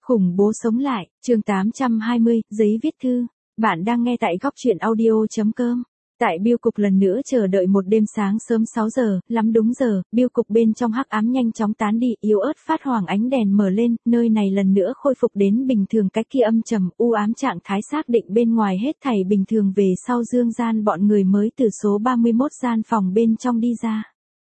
Khủng bố sống lại, chương 820, giấy viết thư. Bạn đang nghe tại góc truyện audio.com. Tại bưu cục lần nữa chờ đợi một đêm sáng sớm 6 giờ, lắm đúng giờ, bưu cục bên trong hắc ám nhanh chóng tán đi, yếu ớt phát hoàng ánh đèn mở lên, nơi này lần nữa khôi phục đến bình thường, cái kia âm trầm, u ám trạng thái xác định bên ngoài hết thảy bình thường về sau Dương Gian bọn người mới từ số 31 gian phòng bên trong đi ra.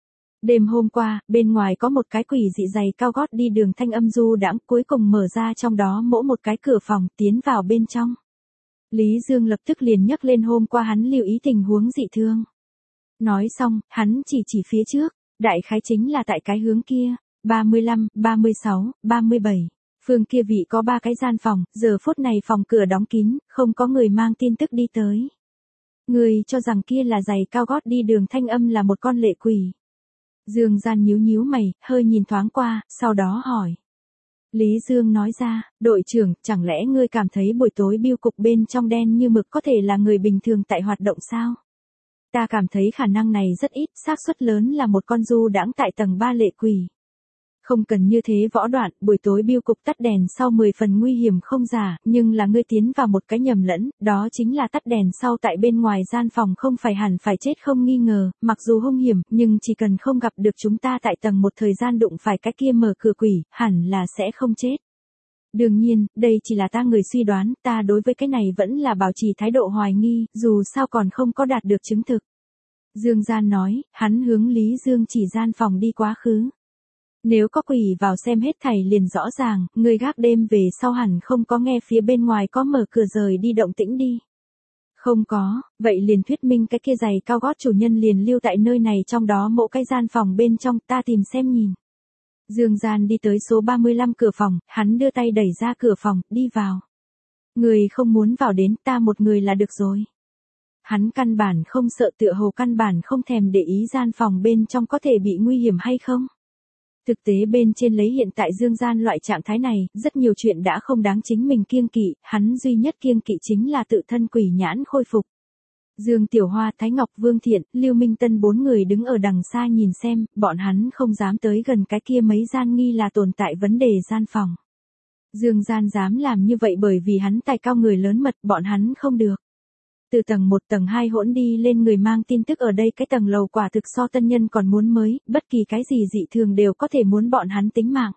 Đêm hôm qua, bên ngoài có một cái quỷ dị giày cao gót đi đường thanh âm du đãng cuối cùng mở ra trong đó mỗi một cái cửa phòng tiến vào bên trong. Lý Dương lập tức liền nhắc lên hôm qua hắn lưu ý tình huống dị thương. Nói xong, hắn chỉ phía trước, đại khái chính là tại cái hướng kia, 35, 36, 37. Phương kia vị có 3 cái gian phòng, giờ phút này phòng cửa đóng kín, không có người mang tin tức đi tới. Người cho rằng kia là giày cao gót đi đường thanh âm là một con lệ quỷ. Dương Gian nhíu mày, hơi nhìn thoáng qua, sau đó hỏi. Lý Dương nói ra, đội trưởng, chẳng lẽ ngươi cảm thấy buổi tối bưu cục bên trong đen như mực có thể là người bình thường tại hoạt động sao? Ta cảm thấy khả năng này rất ít, xác suất lớn là một con du đãng tại tầng 3 lệ quỷ. Không cần như thế võ đoạn, buổi tối bưu cục tắt đèn sau 10 phần nguy hiểm không giả, nhưng là ngươi tiến vào một cái nhầm lẫn, đó chính là tắt đèn sau tại bên ngoài gian phòng không phải hẳn phải chết không nghi ngờ, mặc dù hung hiểm, nhưng chỉ cần không gặp được chúng ta tại tầng một thời gian đụng phải cái kia mở cửa quỷ, hẳn là sẽ không chết. Đương nhiên, đây chỉ là ta người suy đoán, ta đối với cái này vẫn là bảo trì thái độ hoài nghi, dù sao còn không có đạt được chứng thực. Dương Gian nói, hắn hướng Lý Dương chỉ gian phòng đi quá khứ. Nếu có quỷ vào xem hết thảy liền rõ ràng, người gác đêm về sau hẳn không có nghe phía bên ngoài có mở cửa rời đi động tĩnh đi. Không có, vậy liền thuyết minh cái kia giày cao gót chủ nhân liền lưu tại nơi này trong đó mỗi cái gian phòng bên trong ta tìm xem nhìn. Dương Gian đi tới số 35 cửa phòng, hắn đưa tay đẩy ra cửa phòng, đi vào. Người không muốn vào đến ta một người là được rồi. Hắn căn bản không sợ tựa hồ căn bản không thèm để ý gian phòng bên trong có thể bị nguy hiểm hay không. Thực tế bên trên lấy hiện tại Dương Gian loại trạng thái này, rất nhiều chuyện đã không đáng chính mình kiêng kỵ, hắn duy nhất kiêng kỵ chính là tự thân quỷ nhãn khôi phục. Dương Tiểu Hoa, Thái Ngọc, Vương Thiện, Lưu Minh Tân 4 người đứng ở đằng xa nhìn xem, bọn hắn không dám tới gần cái kia mấy gian nghi là tồn tại vấn đề gian phòng. Dương Gian dám làm như vậy bởi vì hắn tài cao người lớn mật, bọn hắn không được. Từ tầng 1 tầng 2 hỗn đi lên người mang tin tức ở đây cái tầng lầu quả thực so tân nhân còn muốn mới, bất kỳ cái gì dị thường đều có thể muốn bọn hắn tính mạng.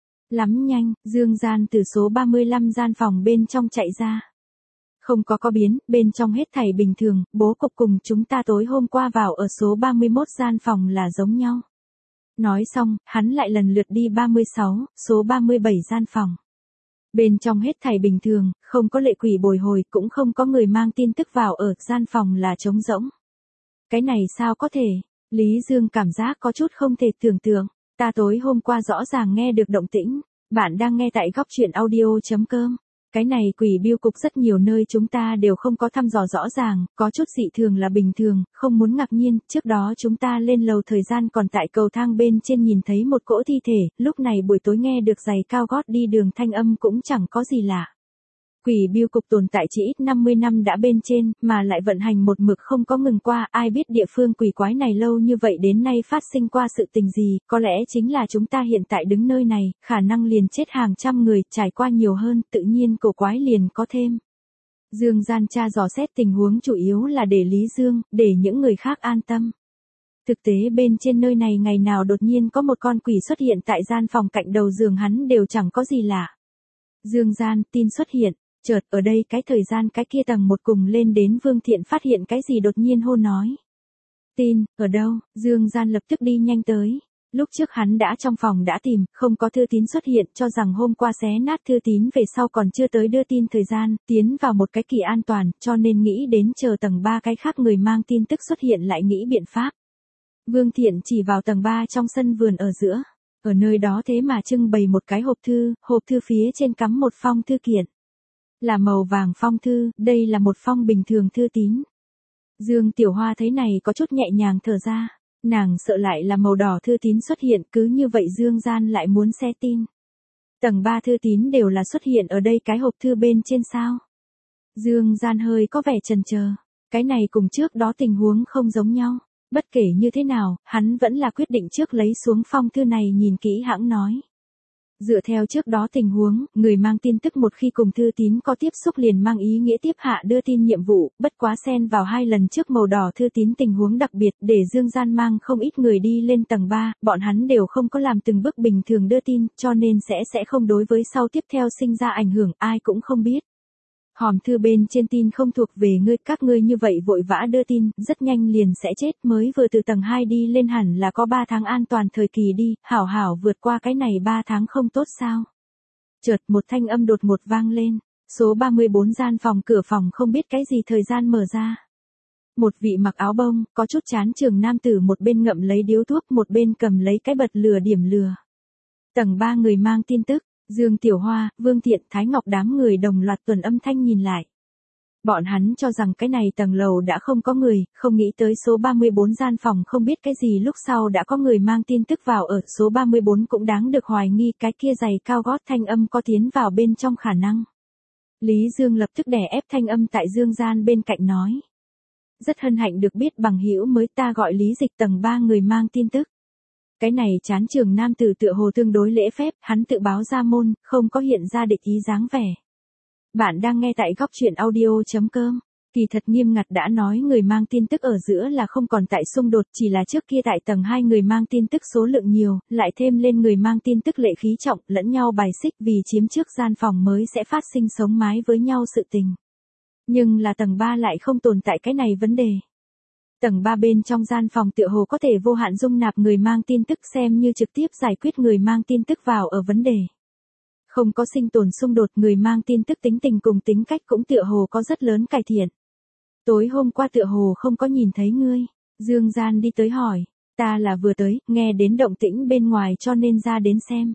Lắm nhanh, Dương Gian từ số 35 gian phòng bên trong chạy ra. Không có biến, bên trong hết thảy bình thường, bố cục cùng chúng ta tối hôm qua vào ở số 31 gian phòng là giống nhau. Nói xong, hắn lại lần lượt đi 36, số 37 gian phòng. Bên trong hết thảy bình thường, không có lệ quỷ bồi hồi, cũng không có người mang tin tức vào ở, gian phòng là trống rỗng. Cái này sao có thể? Lý Dương cảm giác có chút không thể tưởng tượng. Ta tối hôm qua rõ ràng nghe được động tĩnh. Bạn đang nghe tại góc truyện audio.com. Cái này quỷ bưu cục rất nhiều nơi chúng ta đều không có thăm dò rõ ràng, có chút dị thường là bình thường, không muốn ngạc nhiên, trước đó chúng ta lên lầu thời gian còn tại cầu thang bên trên nhìn thấy một cỗ thi thể, lúc này buổi tối nghe được giày cao gót đi đường thanh âm cũng chẳng có gì lạ. Quỷ bưu cục tồn tại chỉ ít 50 năm đã bên trên, mà lại vận hành một mực không có ngừng qua, ai biết địa phương quỷ quái này lâu như vậy đến nay phát sinh qua sự tình gì, có lẽ chính là chúng ta hiện tại đứng nơi này, khả năng liền chết hàng trăm người, trải qua nhiều hơn, tự nhiên cổ quái liền có thêm. Dương Gian tra dò xét tình huống chủ yếu là để Lý Dương, để những người khác an tâm. Thực tế bên trên nơi này ngày nào đột nhiên có một con quỷ xuất hiện tại gian phòng cạnh đầu giường hắn đều chẳng có gì lạ. Dương Gian, tin xuất hiện. Chợt ở đây cái thời gian cái kia tầng 1 cùng lên đến Vương Thiện phát hiện cái gì đột nhiên hô nói. Tin, ở đâu? Dương Gian lập tức đi nhanh tới. Lúc trước hắn đã trong phòng đã tìm, không có thư tín xuất hiện, cho rằng hôm qua xé nát thư tín về sau còn chưa tới đưa tin thời gian, tiến vào một cái kỳ an toàn, cho nên nghĩ đến chờ tầng 3 cái khác người mang tin tức xuất hiện lại nghĩ biện pháp. Vương Thiện chỉ vào tầng 3 trong sân vườn ở giữa. Ở nơi đó thế mà trưng bày một cái hộp thư phía trên cắm một phong thư kiện. Là màu vàng phong thư, đây là một phong bình thường thư tín. Dương Tiểu Hoa thấy này có chút nhẹ nhàng thở ra, nàng sợ lại là màu đỏ thư tín xuất hiện, cứ như vậy Dương Gian lại muốn xé tin. Tầng 3 thư tín đều là xuất hiện ở đây cái hộp thư bên trên sao. Dương Gian hơi có vẻ chần chờ, cái này cùng trước đó tình huống không giống nhau, bất kể như thế nào, hắn vẫn là quyết định trước lấy xuống phong thư này nhìn kỹ hãng nói. Dựa theo trước đó tình huống, người mang tin tức một khi cùng thư tín có tiếp xúc liền mang ý nghĩa tiếp hạ đưa tin nhiệm vụ, bất quá xen vào 2 lần trước màu đỏ thư tín tình huống đặc biệt để Dương Gian mang không ít người đi lên tầng 3, bọn hắn đều không có làm từng bước bình thường đưa tin, cho nên sẽ không đối với sau tiếp theo sinh ra ảnh hưởng, ai cũng không biết. Hòm thư bên trên tin không thuộc về ngươi, các ngươi như vậy vội vã đưa tin, rất nhanh liền sẽ chết, mới vừa từ tầng 2 đi lên hẳn là có 3 tháng an toàn thời kỳ đi, hảo hảo vượt qua cái này 3 tháng không tốt sao. Chợt một thanh âm đột ngột vang lên, số 34 gian phòng cửa phòng không biết cái gì thời gian mở ra. Một vị mặc áo bông, có chút chán trường nam tử một bên ngậm lấy điếu thuốc một bên cầm lấy cái bật lửa điểm lửa. Tầng 3 người mang tin tức. Dương Tiểu Hoa, Vương Thiện, Thái Ngọc đám người đồng loạt tuần âm thanh nhìn lại. Bọn hắn cho rằng cái này tầng lầu đã không có người, không nghĩ tới số 34 gian phòng không biết cái gì lúc sau đã có người mang tin tức vào ở số 34 cũng đáng được hoài nghi cái kia giày cao gót thanh âm có tiến vào bên trong khả năng. Lý Dương lập tức đè ép thanh âm tại Dương Gian bên cạnh nói. Rất hân hạnh được biết bằng hữu mới, ta gọi Lý Dịch, tầng 3 người mang tin tức. Cái này chán trường nam tử tựa hồ tương đối lễ phép, hắn tự báo ra môn, không có hiện ra địch ý dáng vẻ. Bạn đang nghe tại góc truyện audio.com. Kỳ thật nghiêm ngặt đã nói người mang tin tức ở giữa là không còn tại xung đột, chỉ là trước kia tại tầng 2 người mang tin tức số lượng nhiều, lại thêm lên người mang tin tức lệ khí trọng, lẫn nhau bài xích vì chiếm trước gian phòng mới sẽ phát sinh sống mái với nhau sự tình. Nhưng là tầng 3 lại không tồn tại cái này vấn đề. Tầng 3 bên trong gian phòng tựa hồ có thể vô hạn dung nạp người mang tin tức, xem như trực tiếp giải quyết người mang tin tức vào ở vấn đề. Không có sinh tồn xung đột, người mang tin tức tính tình cùng tính cách cũng tựa hồ có rất lớn cải thiện. Tối hôm qua tựa hồ không có nhìn thấy ngươi. Dương Gian đi tới hỏi. Ta là vừa tới, nghe đến động tĩnh bên ngoài cho nên ra đến xem.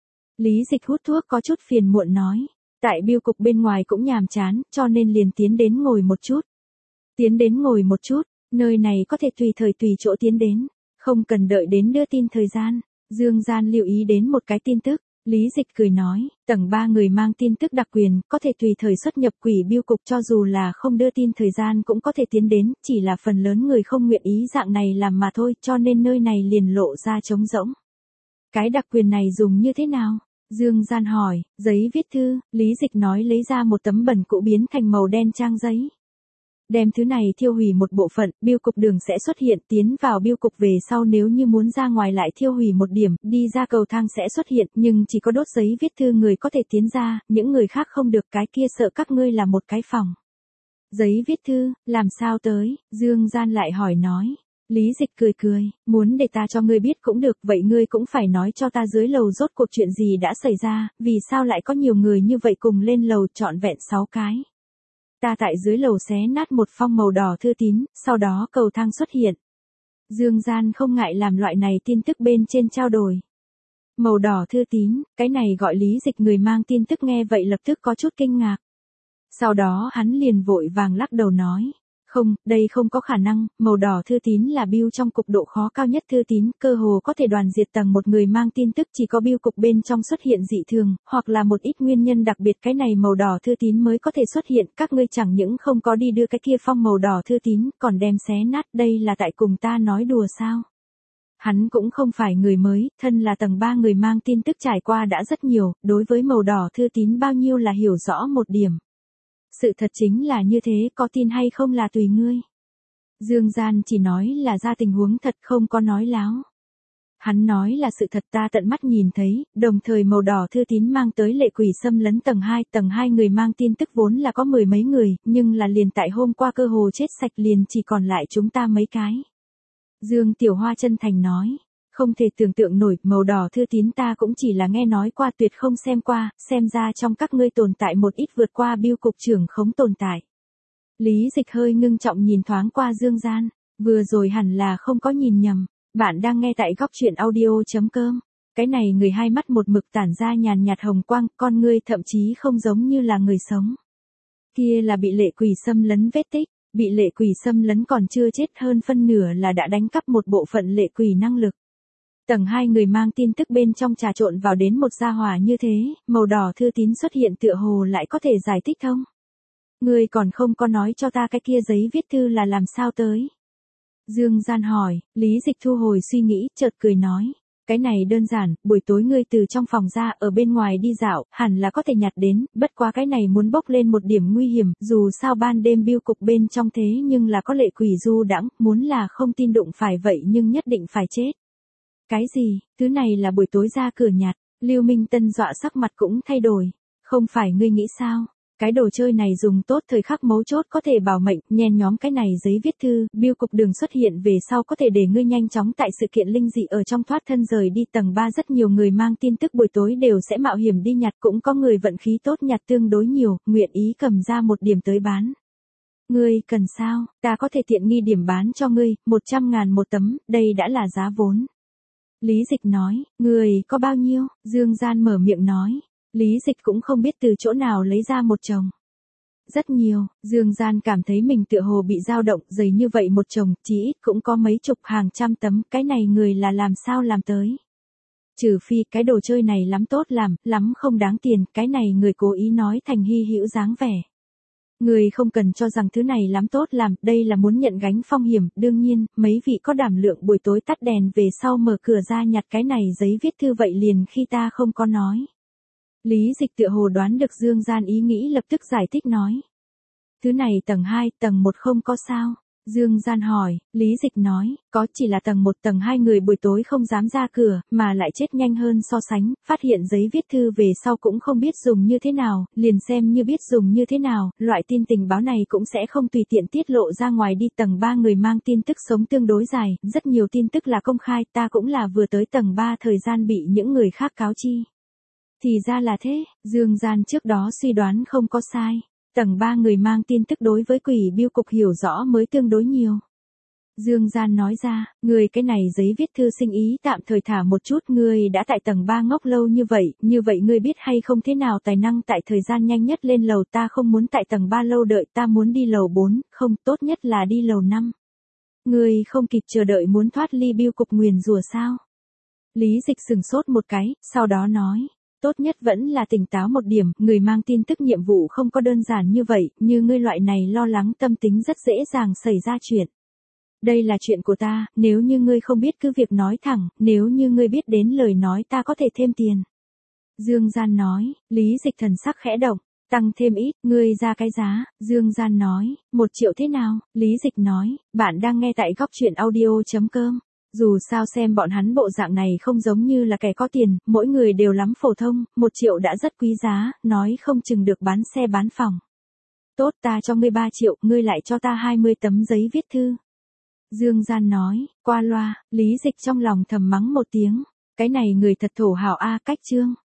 Lý Dịch hút thuốc có chút phiền muộn nói. Tại biêu cục bên ngoài cũng nhàm chán, cho nên liền tiến đến ngồi một chút. Tiến đến ngồi một chút. Nơi này có thể tùy thời tùy chỗ tiến đến, không cần đợi đến đưa tin thời gian. Dương Gian lưu ý đến một cái tin tức, Lý Dịch cười nói, tầng 3 người mang tin tức đặc quyền, có thể tùy thời xuất nhập quỷ biêu cục, cho dù là không đưa tin thời gian cũng có thể tiến đến, chỉ là phần lớn người không nguyện ý dạng này làm mà thôi, cho nên nơi này liền lộ ra trống rỗng. Cái đặc quyền này dùng như thế nào? Dương Gian hỏi, giấy viết thư, Lý Dịch nói lấy ra một tấm bẩn cũ biến thành màu đen trang giấy. Đem thứ này thiêu hủy một bộ phận, biêu cục đường sẽ xuất hiện, tiến vào biêu cục về sau nếu như muốn ra ngoài lại thiêu hủy một điểm, đi ra cầu thang sẽ xuất hiện, nhưng chỉ có đốt giấy viết thư người có thể tiến ra, những người khác không được, cái kia sợ các ngươi là một cái phòng. Giấy viết thư, làm sao tới? Dương Gian lại hỏi nói. Lý Dịch cười cười, muốn để ta cho ngươi biết cũng được, vậy ngươi cũng phải nói cho ta dưới lầu rốt cuộc chuyện gì đã xảy ra, vì sao lại có nhiều người như vậy cùng lên lầu trọn vẹn 6 cái. Ta tại dưới lầu xé nát một phong màu đỏ thư tín, sau đó cầu thang xuất hiện. Dương Gian không ngại làm loại này tin tức bên trên trao đổi. Màu đỏ thư tín, cái này gọi Lý Dịch, người mang tin tức nghe vậy lập tức có chút kinh ngạc. Sau đó hắn liền vội vàng lắc đầu nói. Không, đây không có khả năng, màu đỏ thư tín là biêu trong cục độ khó cao nhất thư tín, cơ hồ có thể đoàn diệt tầng một người mang tin tức, chỉ có biêu cục bên trong xuất hiện dị thường, hoặc là một ít nguyên nhân đặc biệt cái này màu đỏ thư tín mới có thể xuất hiện, các ngươi chẳng những không có đi đưa cái kia phong màu đỏ thư tín, còn đem xé nát, đây là tại cùng ta nói đùa sao? Hắn cũng không phải người mới, thân là tầng 3 người mang tin tức trải qua đã rất nhiều, đối với màu đỏ thư tín bao nhiêu là hiểu rõ một điểm. Sự thật chính là như thế, có tin hay không là tùy ngươi. Dương Gian chỉ nói là ra tình huống thật, không có nói láo. Hắn nói là sự thật, ta tận mắt nhìn thấy, đồng thời màu đỏ thư tín mang tới lệ quỷ xâm lấn tầng 2 người mang tin tức vốn là có 10 mấy người, nhưng là liền tại hôm qua cơ hồ chết sạch, liền chỉ còn lại chúng ta mấy cái. Dương Tiểu Hoa chân thành nói. Không thể tưởng tượng nổi, màu đỏ thư tín ta cũng chỉ là nghe nói qua, tuyệt không xem qua, xem ra trong các ngươi tồn tại một ít vượt qua biêu cục trưởng khống tồn tại. Lý Dịch hơi ngưng trọng nhìn thoáng qua Dương Gian, vừa rồi hẳn là không có nhìn nhầm, bạn đang nghe tại góc truyện audio.com. Cái này người hai mắt một mực tản ra nhàn nhạt hồng quang, con ngươi thậm chí không giống như là người sống. Kia là bị lệ quỷ xâm lấn vết tích, bị lệ quỷ xâm lấn còn chưa chết, hơn phân nửa là đã đánh cắp một bộ phận lệ quỷ năng lực. Tầng 2 người mang tin tức bên trong trà trộn vào đến một gia hỏa như thế, màu đỏ thư tín xuất hiện tựa hồ lại có thể giải thích thông. Ngươi còn không có nói cho ta cái kia giấy viết thư là làm sao tới. Dương Gian hỏi, Lý Dịch thu hồi suy nghĩ, chợt cười nói. Cái này đơn giản, buổi tối ngươi từ trong phòng ra ở bên ngoài đi dạo, hẳn là có thể nhặt đến, bất quá cái này muốn bốc lên một điểm nguy hiểm, dù sao ban đêm bưu cục bên trong thế nhưng là có lệ quỷ du đãng, muốn là không tin đụng phải vậy nhưng nhất định phải chết. Cái gì, thứ này là buổi tối ra cửa nhặt, Lưu Minh Tân dọa sắc mặt cũng thay đổi, không phải ngươi nghĩ sao? Cái đồ chơi này dùng tốt thời khắc mấu chốt có thể bảo mệnh, nhen nhóm cái này giấy viết thư, bưu cục đường xuất hiện về sau có thể để ngươi nhanh chóng tại sự kiện linh dị ở trong thoát thân rời đi tầng 3 rất nhiều người mang tin tức buổi tối đều sẽ mạo hiểm đi nhặt cũng có người vận khí tốt nhặt tương đối nhiều, nguyện ý cầm ra một điểm tới bán. Ngươi cần sao, ta có thể tiện nghi điểm bán cho ngươi, 100.000 một tấm, đây đã là giá vốn. Lý Dịch nói, người có bao nhiêu, Dương Gian mở miệng nói. Lý Dịch cũng không biết từ chỗ nào lấy ra một chồng. Rất nhiều, Dương Gian cảm thấy mình tựa hồ bị dao động, dày như vậy một chồng, chỉ ít cũng có mấy chục hàng trăm tấm, cái này người là làm sao làm tới. Trừ phi cái đồ chơi này lắm tốt làm, lắm không đáng tiền, cái này người cố ý nói thành hy hữu dáng vẻ. Người không cần cho rằng thứ này lắm tốt làm, đây là muốn nhận gánh phong hiểm, đương nhiên, mấy vị có đảm lượng buổi tối tắt đèn về sau mở cửa ra nhặt cái này giấy viết thư vậy liền khi ta không có nói. Lý Dịch tựa hồ đoán được Dương Gian ý nghĩ lập tức giải thích nói. Thứ này tầng 2, tầng 1 không có sao. Dương Gian hỏi, Lý Dịch nói, có chỉ là tầng 1 tầng 2 người buổi tối không dám ra cửa, mà lại chết nhanh hơn so sánh, phát hiện giấy viết thư về sau cũng không biết dùng như thế nào, liền xem như biết dùng như thế nào, loại tin tình báo này cũng sẽ không tùy tiện tiết lộ ra ngoài đi tầng 3 người mang tin tức sống tương đối dài, rất nhiều tin tức là công khai, ta cũng là vừa tới tầng 3 thời gian bị những người khác cáo chi. Thì ra là thế, Dương Gian trước đó suy đoán không có sai. Tầng 3 người mang tin tức đối với quỷ bưu cục hiểu rõ mới tương đối nhiều. Dương Gian nói ra, người cái này giấy viết thư sinh ý tạm thời thả một chút, ngươi đã tại tầng 3 ngốc lâu như vậy ngươi biết hay không thế nào tài năng tại thời gian nhanh nhất lên lầu, ta không muốn tại tầng 3 lâu đợi, ta muốn đi lầu 4, không, tốt nhất là đi lầu 5. Ngươi không kịp chờ đợi muốn thoát ly bưu cục nguyền rủa sao? Lý Dịch sừng sốt một cái, sau đó nói. Tốt nhất vẫn là tỉnh táo một điểm, người mang tin tức nhiệm vụ không có đơn giản như vậy, như ngươi loại này lo lắng tâm tính rất dễ dàng xảy ra chuyện. Đây là chuyện của ta, nếu như ngươi không biết cứ việc nói thẳng, nếu như ngươi biết đến lời nói ta có thể thêm tiền. Dương Gian nói, Lý Dịch thần sắc khẽ động, tăng thêm ít, ngươi ra cái giá, Dương Gian nói, 1 triệu thế nào, Lý Dịch nói, bạn đang nghe tại góc truyện audio.com. Dù sao xem bọn hắn bộ dạng này không giống như là kẻ có tiền, mỗi người đều lắm phổ thông, 1 triệu đã rất quý giá, nói không chừng được bán xe bán phòng. Tốt, ta cho ngươi 3 triệu, ngươi lại cho ta 20 tấm giấy viết thư. Dương Gian nói, qua loa, Lý Dịch trong lòng thầm mắng một tiếng, cái này người thật thổ hào a, cách chương.